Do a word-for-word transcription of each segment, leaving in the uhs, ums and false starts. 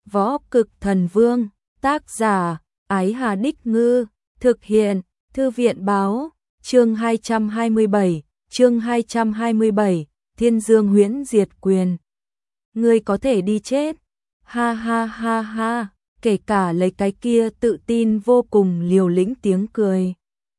Võ Cực Thần Vương, tác giả, Ái Hà Đích Ngư, thực hiện, Thư viện Báo, chương hai trăm hai mươi bảy, chương hai trăm hai mươi bảy, Thiên Dương Huyễn Diệt Quyền. Ngươi có thể đi chết, ha ha ha ha, kể cả lấy cái kia tự tin vô cùng liều lĩnh tiếng cười.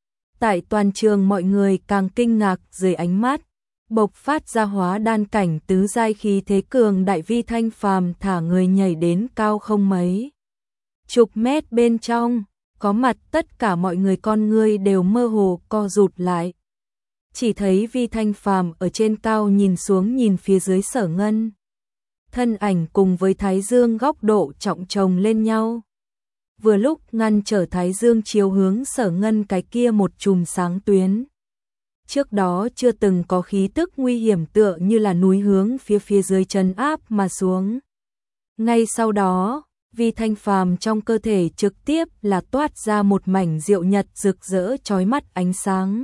Tại toàn trường mọi người càng kinh ngạc dưới ánh mắt bộc phát ra hóa đan cảnh tứ giai khí thế cường đại Vi Thanh Phàm thả người nhảy đến cao không mấy chục mét bên trong, có mặt tất cả mọi người con ngươi đều mơ hồ co rụt lại. Chỉ thấy Vi Thanh Phàm ở trên cao nhìn xuống nhìn phía dưới Sở Ngân. Thân ảnh cùng với Thái Dương góc độ trọng chồng lên nhau. Vừa lúc ngăn trở Thái Dương chiếu hướng Sở Ngân cái kia một chùm sáng tuyến. Trước đó chưa từng có khí tức nguy hiểm tựa như là núi hướng phía phía dưới trấn áp mà xuống. Ngay sau đó, Vi Thanh Phàm trong cơ thể trực tiếp là toát ra một mảnh diệu nhật rực rỡ chói mắt ánh sáng.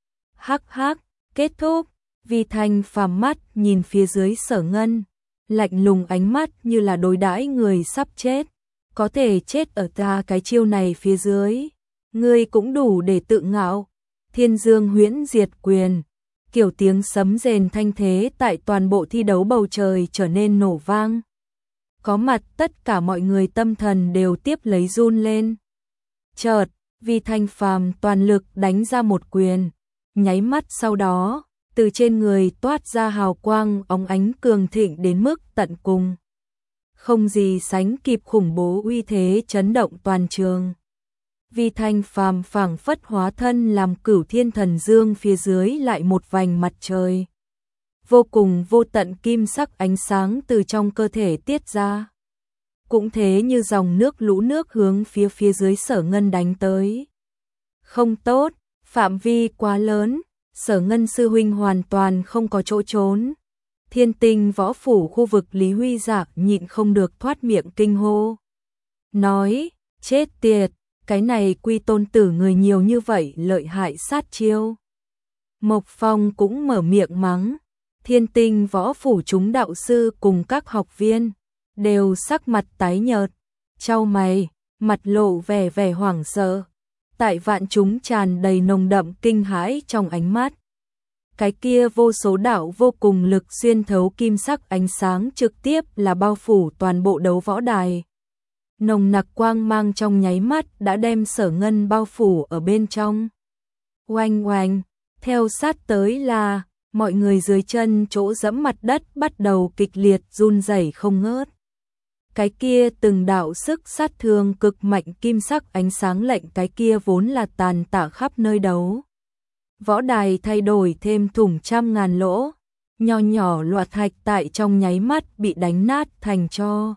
Hắc hắc, kết thúc, Vi Thanh Phàm mắt nhìn phía dưới Sở Ngân, lạnh lùng ánh mắt như là đối đãi người sắp chết. Có thể chết ở ta cái chiêu này phía dưới, ngươi cũng đủ để tự ngạo. Thiên Dương Huyễn Diệt Quyền, kiểu tiếng sấm rền thanh thế tại toàn bộ thi đấu bầu trời trở nên nổ vang. Có mặt tất cả mọi người tâm thần đều tiếp lấy run lên. Chợt, Vi Thanh Phàm toàn lực đánh ra một quyền, nháy mắt sau đó, từ trên người toát ra hào quang óng ánh cường thịnh đến mức tận cùng. Không gì sánh kịp khủng bố uy thế chấn động toàn trường. Vi Thanh Phàm phảng phất hóa thân làm Cửu Thiên Thần Dương phía dưới lại một vành mặt trời. Vô cùng vô tận kim sắc ánh sáng từ trong cơ thể tiết ra. Cũng thế như dòng nước lũ nước hướng phía phía dưới Sở Ngân đánh tới. Không tốt, phạm vi quá lớn, Sở Ngân sư huynh hoàn toàn không có chỗ trốn. Thiên Tinh Võ Phủ khu vực Lý Huy Dạ nhịn không được thoát miệng kinh hô. Nói, chết tiệt, cái này Quy Tôn tử người nhiều như vậy lợi hại sát chiêu. Mộc Phong cũng mở miệng mắng. Thiên Tinh Võ Phủ chúng đạo sư cùng các học viên đều sắc mặt tái nhợt, chau mày, mặt lộ vẻ vẻ hoảng sợ. Tại vạn chúng tràn đầy nồng đậm kinh hãi trong ánh mắt. Cái kia vô số đạo vô cùng lực xuyên thấu kim sắc ánh sáng trực tiếp là bao phủ toàn bộ đấu võ đài. Nồng nặc quang mang trong nháy mắt đã đem Sở Ngân bao phủ ở bên trong. Oanh oanh, theo sát tới là mọi người dưới chân chỗ dẫm mặt đất bắt đầu kịch liệt run rẩy không ngớt. Cái kia từng đạo sức sát thương cực mạnh kim sắc ánh sáng lệnh cái kia vốn là tàn tạ khắp nơi đấu. Võ đài thay đổi thêm thủng trăm ngàn lỗ, nho nhỏ loạt thạch tại trong nháy mắt bị đánh nát thành tro.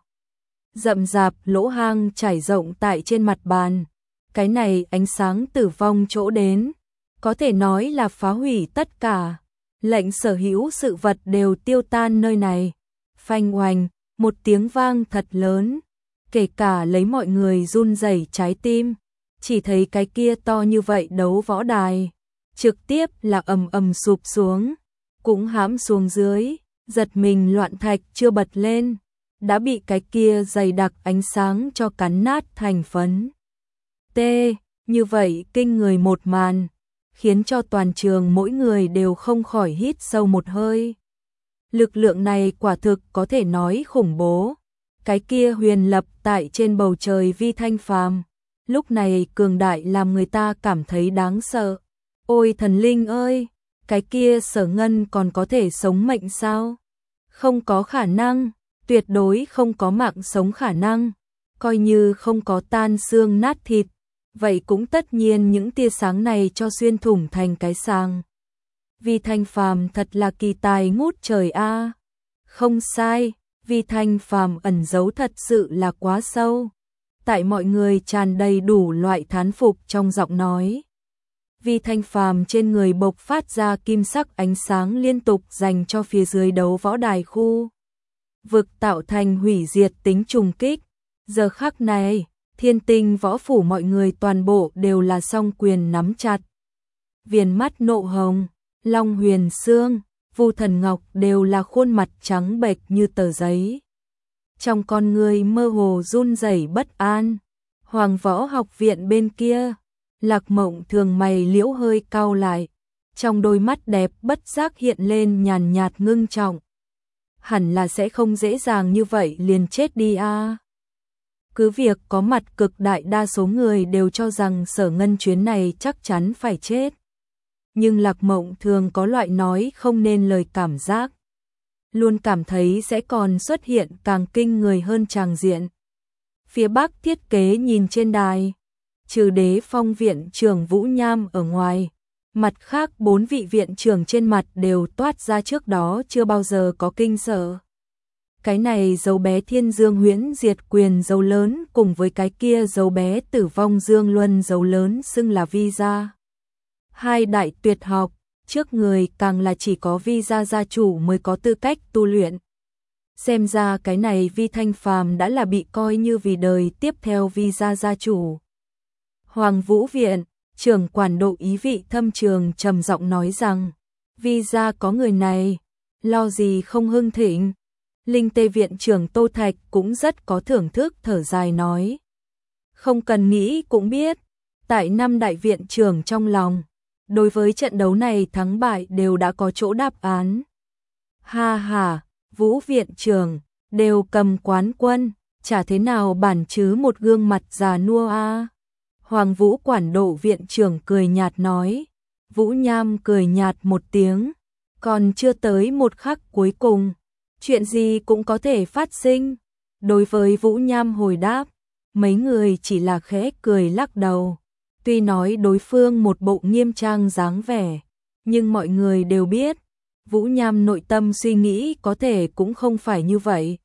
Rậm rạp lỗ hang trải rộng tại trên mặt bàn. Cái này ánh sáng tử vong chỗ đến, có thể nói là phá hủy tất cả. Lệnh sở hữu sự vật đều tiêu tan nơi này. Phanh oanh, một tiếng vang thật lớn, kể cả lấy mọi người run rẩy trái tim. Chỉ thấy cái kia to như vậy đấu võ đài, trực tiếp là ầm ầm sụp xuống, cũng hãm xuống dưới, giật mình loạn thạch chưa bật lên, đã bị cái kia dày đặc ánh sáng cho cắn nát thành phấn. T, như vậy kinh người một màn, khiến cho toàn trường mỗi người đều không khỏi hít sâu một hơi. Lực lượng này quả thực có thể nói khủng bố. Cái kia huyền lập tại trên bầu trời Vi Thanh Phàm, lúc này cường đại làm người ta cảm thấy đáng sợ. Ôi thần linh ơi, cái kia Sở Ngân còn có thể sống mệnh sao? Không có khả năng, tuyệt đối không có mạng sống khả năng. Coi như không có tan xương nát thịt, vậy cũng tất nhiên những tia sáng này cho xuyên thủng thành cái sàng. Vi Thanh Phàm thật là kỳ tài ngút trời a. Không sai, Vi Thanh Phàm ẩn giấu thật sự là quá sâu. Tại mọi người tràn đầy đủ loại thán phục trong giọng nói. Vi Thanh Phàm trên người bộc phát ra kim sắc ánh sáng liên tục dành cho phía dưới đấu võ đài khu vực tạo thành hủy diệt tính trùng kích. Giờ khắc này, Thiên Tinh Võ Phủ mọi người toàn bộ đều là song quyền nắm chặt. Viền mắt nộ hồng, Long Huyền Sương, Vu Thần Ngọc đều là khuôn mặt trắng bệch như tờ giấy. trong con người mơ hồ run rẩy bất an. Hoàng Võ Học Viện bên kia, Lạc Mộng Thường mày liễu hơi cau lại, trong đôi mắt đẹp bất giác hiện lên nhàn nhạt ngưng trọng. Hẳn là sẽ không dễ dàng như vậy liền chết đi a. À. Cứ việc có mặt cực đại đa số người đều cho rằng Sở Ngân chuyến này chắc chắn phải chết. Nhưng Lạc Mộng Thường có loại nói không nên lời cảm giác. Luôn cảm thấy sẽ còn xuất hiện càng kinh người hơn tràng diện. Phía Bắc thiết kế nhìn trên đài, trừ Đế Phong viện trưởng Vũ Nham ở ngoài, mặt khác bốn vị viện trưởng trên mặt đều toát ra trước đó chưa bao giờ có kinh sợ. Cái này dấu bé Thiên Dương Huyễn Diệt Quyền dấu lớn cùng với cái kia dấu bé Tử Vong Dương Luân dấu lớn xưng là visa. Hai đại tuyệt học, trước người càng là chỉ có visa gia chủ mới có tư cách tu luyện. Xem ra cái này Vi Thanh Phàm đã là bị coi như vì đời tiếp theo visa gia chủ. Hoàng Vũ Viện, trưởng quản độ ý vị thâm trường trầm giọng nói rằng, visa có người này, lo gì không hưng thịnh. Linh Tê viện trưởng Tô Thạch cũng rất có thưởng thức thở dài nói. Không cần nghĩ cũng biết, tại năm đại viện trưởng trong lòng, đối với trận đấu này thắng bại đều đã có chỗ đáp án. Ha ha, Vũ viện trưởng, đều cầm quán quân, chả thế nào bản chứ một gương mặt già nua a. À. Hoàng Vũ quản độ viện trưởng cười nhạt nói. Vũ Nham cười nhạt một tiếng, còn chưa tới một khắc cuối cùng. Chuyện gì cũng có thể phát sinh. Đối với Vũ Nham hồi đáp, mấy người chỉ là khẽ cười lắc đầu. Tuy nói đối phương một bộ nghiêm trang dáng vẻ, nhưng mọi người đều biết, Vũ Nham nội tâm suy nghĩ có thể cũng không phải như vậy.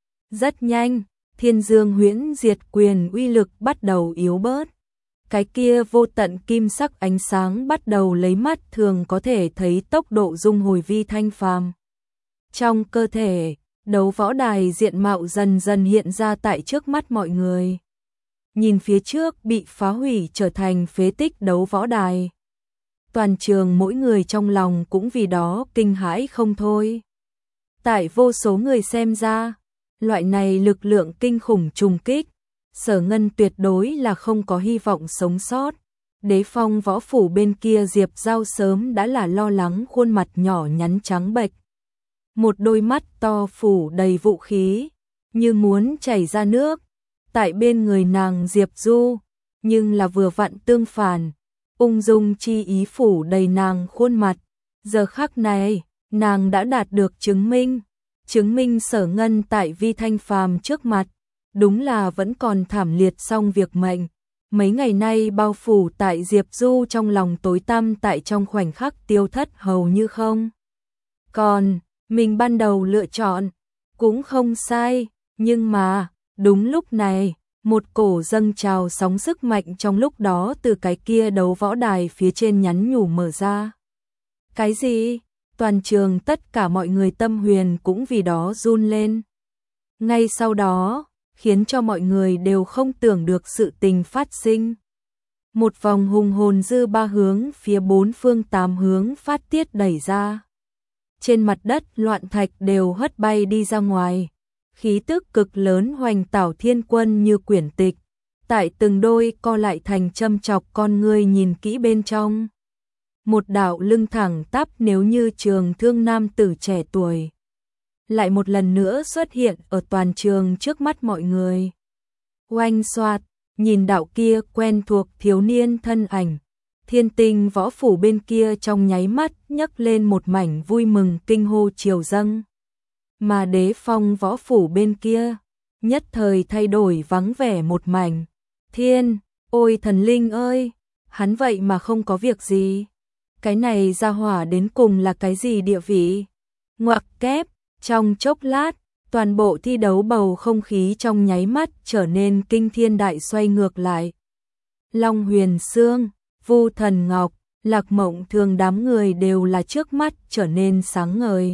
Rất nhanh, Thiên Dương Huyễn Diệt Quyền uy lực bắt đầu yếu bớt. Cái kia vô tận kim sắc ánh sáng bắt đầu lấy mắt thường có thể thấy tốc độ dung hồi Vi Thanh Phàm. Trong cơ thể, đấu võ đài diện mạo dần dần hiện ra tại trước mắt mọi người. Nhìn phía trước bị phá hủy trở thành phế tích đấu võ đài. Toàn trường mỗi người trong lòng cũng vì đó kinh hãi không thôi. Tại vô số người xem ra, loại này lực lượng kinh khủng trùng kích, Sở Ngân tuyệt đối là không có hy vọng sống sót. Đế Phong võ phủ bên kia Diệp Giao sớm đã là lo lắng khuôn mặt nhỏ nhắn trắng bệch. Một đôi mắt to phủ đầy vũ khí, như muốn chảy ra nước. Tại bên người nàng Diệp Du, nhưng là vừa vặn tương phản, ung dung chi ý phủ đầy nàng khuôn mặt. Giờ khắc này, nàng đã đạt được chứng minh, chứng minh Sở Ngân tại Vi Thanh Phàm trước mặt, đúng là vẫn còn thảm liệt xong việc mệnh. Mấy ngày nay bao phủ tại Diệp Du trong lòng tối tăm tại trong khoảnh khắc tiêu thất hầu như không. Còn, mình ban đầu lựa chọn, cũng không sai, nhưng mà, đúng lúc này, một cổ dâng trào sóng sức mạnh trong lúc đó từ cái kia đấu võ đài phía trên nhắn nhủ mở ra. Cái gì? Toàn trường tất cả mọi người tâm huyền cũng vì đó run lên. Ngay sau đó, khiến cho mọi người đều không tưởng được sự tình phát sinh. Một vòng hùng hồn dư ba hướng phía bốn phương tám hướng phát tiết đẩy ra. Trên mặt đất loạn thạch đều hất bay đi ra ngoài. Khí tức cực lớn hoành tảo thiên quân như quyển tịch. Tại từng đôi co lại thành châm chọc con ngươi nhìn kỹ bên trong. Một đạo lưng thẳng tắp nếu như trường thương nam tử trẻ tuổi. Lại một lần nữa xuất hiện ở toàn trường trước mắt mọi người. Oanh xoạt, nhìn đạo kia quen thuộc thiếu niên thân ảnh. Thiên Tinh võ phủ bên kia trong nháy mắt nhấc lên một mảnh vui mừng kinh hô triều dâng. Mà Đế Phong võ phủ bên kia, nhất thời thay đổi vắng vẻ một mảnh. Thiên, ôi thần linh ơi, hắn vậy mà không có việc gì. Cái này ra hỏa đến cùng là cái gì địa vị? Ngoặc kép, trong chốc lát, toàn bộ thi đấu bầu không khí trong nháy mắt trở nên kinh thiên đại xoay ngược lại. Long Huyền Sương, Vu Thần Ngọc, Lạc Mộng Thường đám người đều là trước mắt trở nên sáng ngời.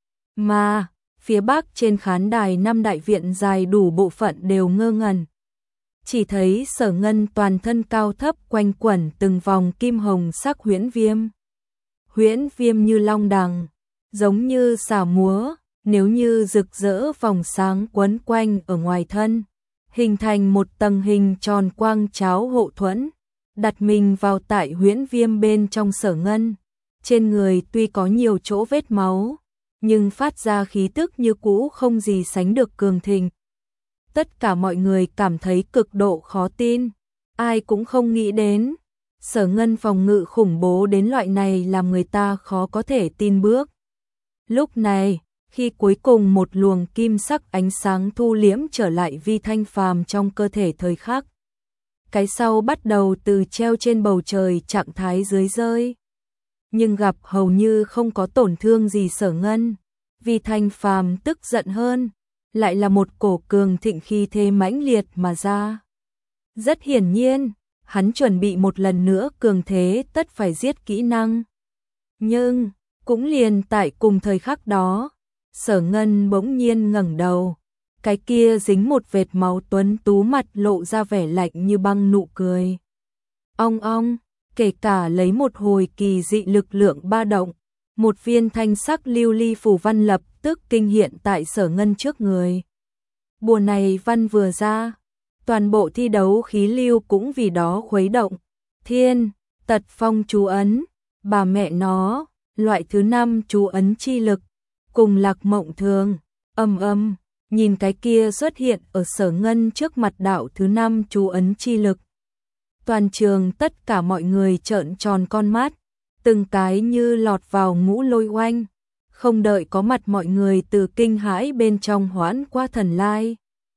Mà, phía Bắc trên khán đài năm đại viện dài đủ bộ phận đều ngơ ngẩn. Chỉ thấy Sở Ngân toàn thân cao thấp quanh quẩn từng vòng kim hồng sắc huyễn viêm. Huyễn viêm như long đằng, giống như xà múa, nếu như rực rỡ vòng sáng quấn quanh ở ngoài thân, hình thành một tầng hình tròn quang cháo hộ thuẫn, đặt mình vào tại huyễn viêm bên trong Sở Ngân. Trên người tuy có nhiều chỗ vết máu, nhưng phát ra khí tức như cũ không gì sánh được cường thịnh. Tất cả mọi người cảm thấy cực độ khó tin, ai cũng không nghĩ đến. Sở Ngân phòng ngự khủng bố đến loại này làm người ta khó có thể tin bước. Lúc này, khi cuối cùng một luồng kim sắc ánh sáng thu liễm trở lại Vi Thanh Phàm trong cơ thể thời khắc, cái sau bắt đầu từ treo trên bầu trời trạng thái dưới rơi. Nhưng gặp hầu như không có tổn thương gì Sở Ngân, Vi Thanh Phàm tức giận hơn, lại là một cổ cường thịnh khí thế mãnh liệt mà ra. Rất hiển nhiên, hắn chuẩn bị một lần nữa cường thế tất phải giết kỹ năng. Nhưng, cũng liền tại cùng thời khắc đó, Sở Ngân bỗng nhiên ngẩng đầu, cái kia dính một vệt máu tuấn tú mặt lộ ra vẻ lạnh như băng nụ cười. Ong ong, kể cả lấy một hồi kỳ dị lực lượng ba động, một viên thanh sắc lưu ly phù văn lập tức kinh hiện tại Sở Ngân trước người. Bùa này văn vừa ra, toàn bộ thi đấu khí lưu cũng vì đó khuấy động. Thiên, tật phong chú ấn, bà mẹ nó, loại thứ năm chú ấn chi lực, cùng Lạc Mộng Thường, âm âm, nhìn cái kia xuất hiện ở Sở Ngân trước mặt đạo thứ năm chú ấn chi lực. Toàn trường tất cả mọi người trợn tròn con mắt, từng cái như lọt vào ngũ lôi oanh, không đợi có mặt mọi người từ kinh hãi bên trong hoãn qua thần lai.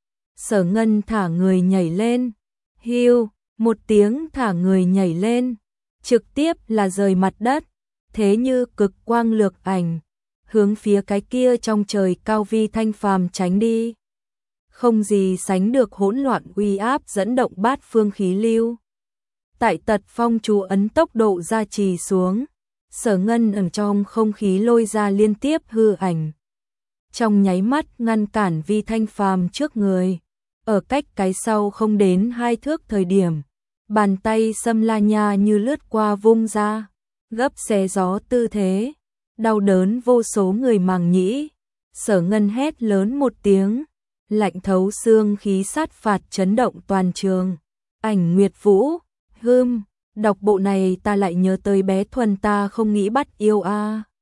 Sở Ngân thả người nhảy lên, hiu, một tiếng thả người nhảy lên, trực tiếp là rời mặt đất, thế như cực quang lược ảnh, hướng phía cái kia trong trời cao Vi Thanh Phàm tránh đi. Không gì sánh được hỗn loạn uy áp dẫn động bát phương khí lưu. Tại tật phong chú ấn tốc độ gia trì xuống, Sở Ngân ở trong không khí lôi ra liên tiếp hư ảnh. Trong nháy mắt ngăn cản Vi Thanh Phàm trước người, ở cách cái sau không đến hai thước thời điểm, bàn tay Sâm La Nha như lướt qua vung ra, gấp xé gió tư thế, đau đớn vô số người màng nhĩ. Sở Ngân hét lớn một tiếng, lạnh thấu xương khí sát phạt chấn động toàn trường. Ảnh Nguyệt Vũ, hưm, đọc bộ này ta lại nhớ tới bé Thuần ta không nghĩ bắt yêu a.